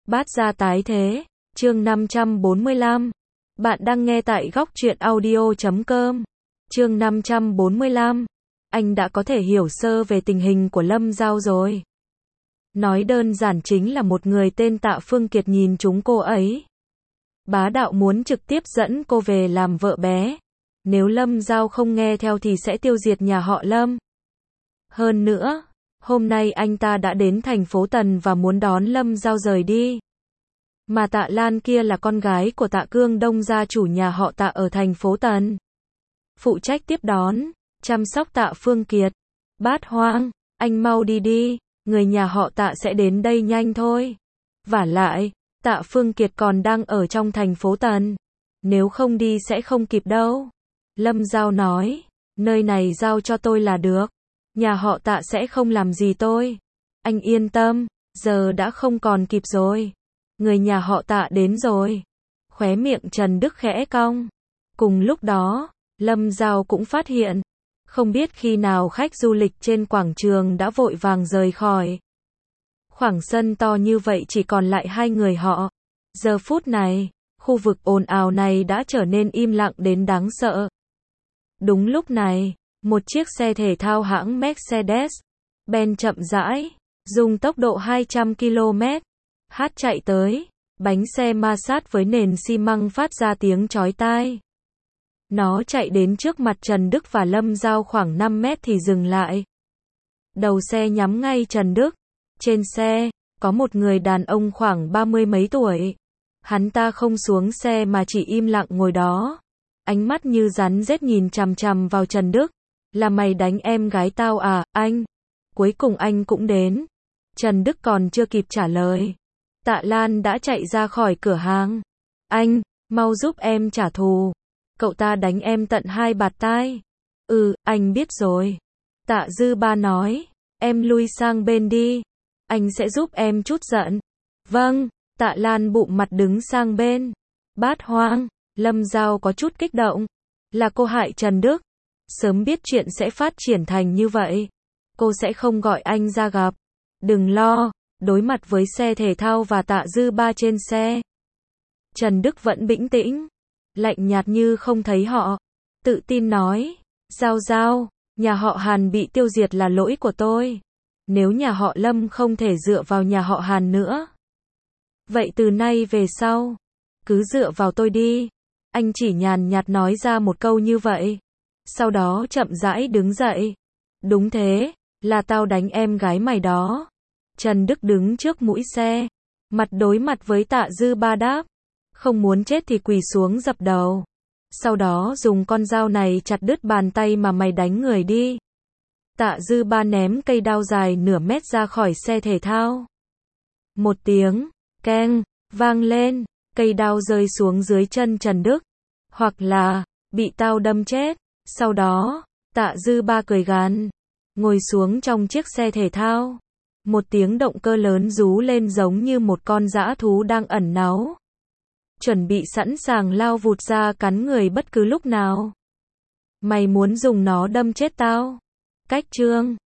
Bát gia tái thế, chương 545. Bạn đang nghe tại góc truyện audio.com. Chương 545. Anh đã có thể hiểu sơ về tình hình của Lâm Giao rồi. Nói đơn giản chính là một người tên Tạ Phương Kiệt nhìn trúng cô ấy. Bá đạo muốn trực tiếp dẫn cô về làm vợ bé. Nếu Lâm Giao không nghe theo thì sẽ tiêu diệt nhà họ Lâm. Hơn nữa, hôm nay anh ta đã đến thành phố Tần và muốn đón Lâm Giao rời đi. Mà Tạ Lan kia là con gái của Tạ Cương Đông gia chủ nhà họ Tạ ở thành phố Tần. Phụ trách tiếp đón, chăm sóc Tạ Phương Kiệt. Bát Hoang, anh mau đi đi, người nhà họ Tạ sẽ đến đây nhanh thôi. Vả lại, Tạ Phương Kiệt còn đang ở trong thành phố Tần. Nếu không đi sẽ không kịp đâu. Lâm Giao nói, nơi này giao cho tôi là được. Nhà họ Tạ sẽ không làm gì tôi. Anh yên tâm, giờ đã không còn kịp rồi. Người nhà họ Tạ đến rồi. Khóe miệng Trần Đức khẽ cong. Cùng lúc đó, Lâm Giao cũng phát hiện. Không biết khi nào khách du lịch trên quảng trường đã vội vàng rời khỏi. Khoảng sân to như vậy chỉ còn lại hai người họ. Giờ phút này, khu vực ồn ào này đã trở nên im lặng đến đáng sợ. Đúng lúc này, một chiếc xe thể thao hãng Mercedes-Benz chậm rãi, dùng tốc độ 200 km/h chạy tới, bánh xe ma sát với nền xi măng phát ra tiếng chói tai. Nó chạy đến trước mặt Trần Đức và Lâm Giao khoảng 5 mét thì dừng lại. Đầu xe nhắm ngay Trần Đức. Trên xe, có một người đàn ông khoảng 30 mấy tuổi. Hắn ta không xuống xe mà chỉ im lặng ngồi đó. Ánh mắt như rắn rết nhìn chằm chằm vào Trần Đức. Là mày đánh em gái tao à, anh? Cuối cùng anh cũng đến. Trần Đức còn chưa kịp trả lời. Tạ Lan đã chạy ra khỏi cửa hàng. Anh, mau giúp em trả thù. Cậu ta đánh em tận 2 bạt tai. Anh biết rồi. Tạ Dư Ba nói. Em lui sang bên đi. Anh sẽ giúp em chút giận. Vâng, Tạ Lan bụng mặt đứng sang bên. Bát Hoang, Lâm Giao có chút kích động. Là cô hại Trần Đức. Sớm biết chuyện sẽ phát triển thành như vậy. Cô sẽ không gọi anh ra gặp. Đừng lo, đối mặt với xe thể thao và Tạ Dư Ba trên xe. Trần Đức vẫn bình tĩnh. Lạnh nhạt như không thấy họ. Tự tin nói. Giao, nhà họ Hàn bị tiêu diệt là lỗi của tôi. Nếu nhà họ Lâm không thể dựa vào nhà họ Hàn nữa. Vậy từ nay về sau, cứ dựa vào tôi đi. Anh chỉ nhàn nhạt nói ra một câu như vậy. Sau đó chậm rãi đứng dậy. Đúng thế, là tao đánh em gái mày đó. Trần Đức đứng trước mũi xe. Mặt đối mặt với Tạ Dư Ba đáp. Không muốn chết thì quỳ xuống dập đầu. Sau đó dùng con dao này chặt đứt bàn tay mà mày đánh người đi. Tạ Dư Ba ném cây đao dài nửa mét ra khỏi xe thể thao. Một tiếng, keng, vang lên, cây đao rơi xuống dưới chân Trần Đức. Hoặc là, bị tao đâm chết. Sau đó, Tạ Dư Ba cười gằn, ngồi xuống trong chiếc xe thể thao. Một tiếng động cơ lớn rú lên giống như một con dã thú đang ẩn náu. Chuẩn bị sẵn sàng lao vụt ra cắn người bất cứ lúc nào. Mày muốn dùng nó đâm chết tao? Cách chương